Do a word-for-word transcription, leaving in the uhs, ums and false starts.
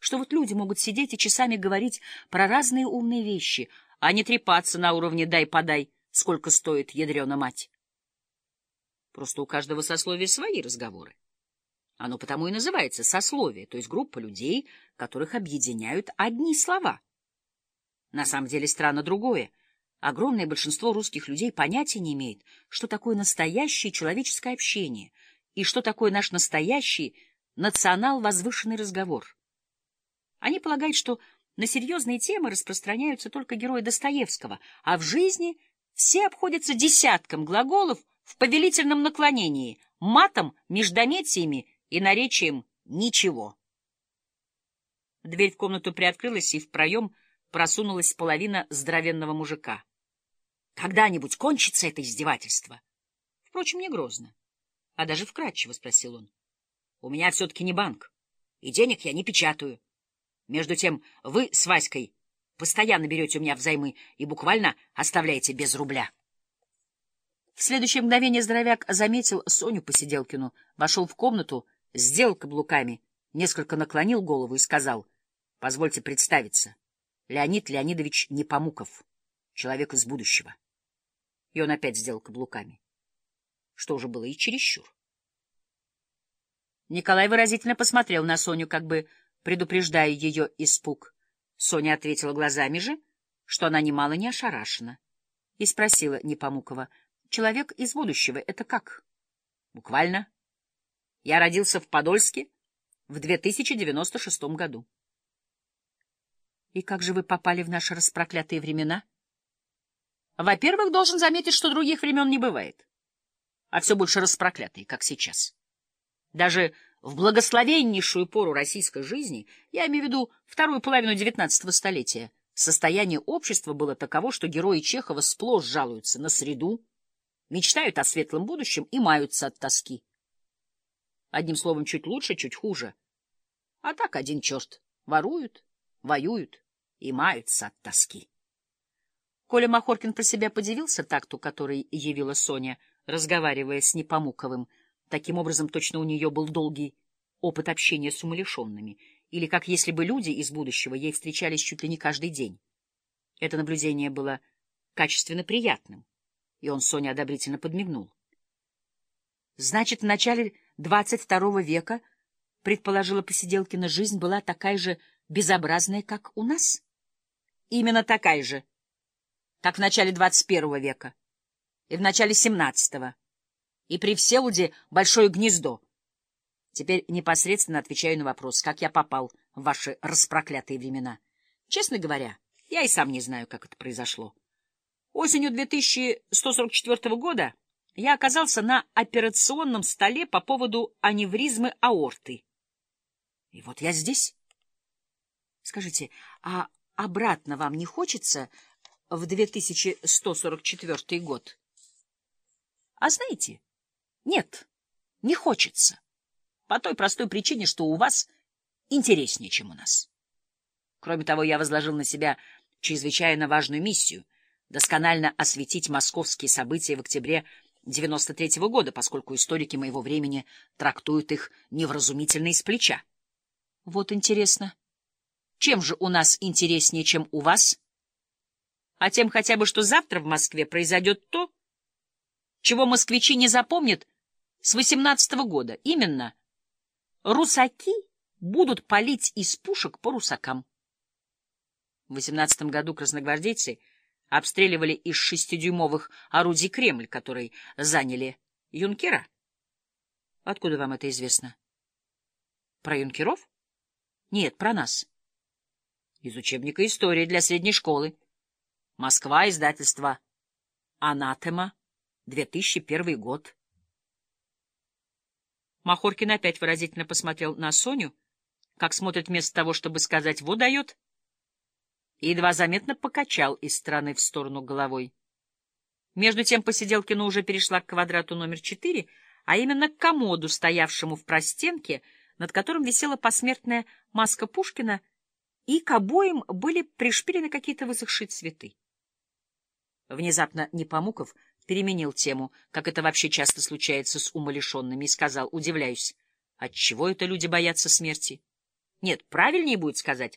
что вот люди могут сидеть и часами говорить про разные умные вещи, а не трепаться на уровне «дай-подай», сколько стоит ядрёна мать. Просто у каждого сословия свои разговоры. Оно потому и называется сословие, то есть группа людей, которых объединяют одни слова. На самом деле странно другое. Огромное большинство русских людей понятия не имеет, что такое настоящее человеческое общение и что такое наш настоящий национал-возвышенный разговор. Они полагают, что на серьезные темы распространяются только герои Достоевского, а в жизни все обходятся десятком глаголов в повелительном наклонении, матом, междометиями и наречием «ничего». Дверь в комнату приоткрылась, и в проем просунулась половина здоровенного мужика. «Когда-нибудь кончится это издевательство?» Впрочем, не грозно, а даже вкратчиво спросил он. «У меня все-таки не банк, и денег я не печатаю. Между тем вы с Васькой постоянно берете у меня взаймы и буквально оставляете без рубля». В следующее мгновение здоровяк заметил Соню Посиделкину, вошел в комнату, сделал каблуками, несколько наклонил голову и сказал: «Позвольте представиться, Леонид Леонидович Непомуков, человек из будущего». И он опять сделал каблуками, что уже было и чересчур. Николай выразительно посмотрел на Соню, как бы предупреждая ее испуг. Соня ответила глазами же, что она немало не ошарашена, и спросила Непомукова: «Человек из будущего — это как?» «Буквально. Я родился в Подольске в две тысячи девяносто шестом году». «И как же вы попали в наши распроклятые времена?» «Во-первых, должен заметить, что других времен не бывает, а все больше распроклятые, как сейчас. Даже в благословеннейшую пору российской жизни, я имею в виду вторую половину девятнадцатого столетия, состояние общества было таково, что герои Чехова сплошь жалуются на среду, мечтают о светлом будущем и маются от тоски. Одним словом, чуть лучше, чуть хуже. А так один черт. Воруют, воюют и маются от тоски». Коля Махоркин про себя подивился такту, который явила Соня, разговаривая с Непомуковым. Таким образом, точно у нее был долгий опыт общения с умалишенными, или как если бы люди из будущего ей встречались чуть ли не каждый день. Это наблюдение было качественно приятным, и он Соне одобрительно подмигнул. «Значит, в начале двадцать второго века, — предположила Посиделкина, — жизнь была такая же безобразная, как у нас?» «Именно такая же, как в начале двадцать первого века и в начале семнадцатого, и при Всеволоде Большое Гнездо. Теперь непосредственно отвечаю на вопрос, как я попал в ваши распроклятые времена. Честно говоря, я и сам не знаю, как это произошло. Осенью две тысячи сто сорок четвёртого года я оказался на операционном столе по поводу аневризмы аорты. И вот я здесь. Скажите, а обратно вам не хочется в две тысячи сто сорок четвёртый год? А знаете, нет, не хочется. По той простой причине, что у вас интереснее, чем у нас. Кроме того, я возложил на себя чрезвычайно важную миссию — досконально осветить московские события в октябре девяносто третьего года, поскольку историки моего времени трактуют их невразумительно из плеча. Вот интересно. Чем же у нас интереснее, чем у вас? А тем хотя бы, что завтра в Москве произойдет то, чего москвичи не запомнят с восемнадцатого года. Именно, русаки будут палить из пушек по русакам. В восемнадцатом году красногвардейцы обстреливали из шестидюймовых орудий Кремль, который заняли юнкера. Откуда вам это известно? Про юнкеров? Нет, про нас. Из учебника истории для средней школы. Москва, издательство «Анатема», две тысячи первый год. Махоркин опять выразительно посмотрел на Соню, как смотрит вместо того, чтобы сказать «во дает», и едва заметно покачал из стороны в сторону головой. Между тем Посиделкина уже перешла к квадрату номер четыре, а именно к комоду, стоявшему в простенке, над которым висела посмертная маска Пушкина, и к обоим были пришпилены какие-то высохшие цветы. Внезапно Непомуков переменил тему, как это вообще часто случается с умалишенными, и сказал: «Удивляюсь, отчего это люди боятся смерти? Нет, правильнее будет сказать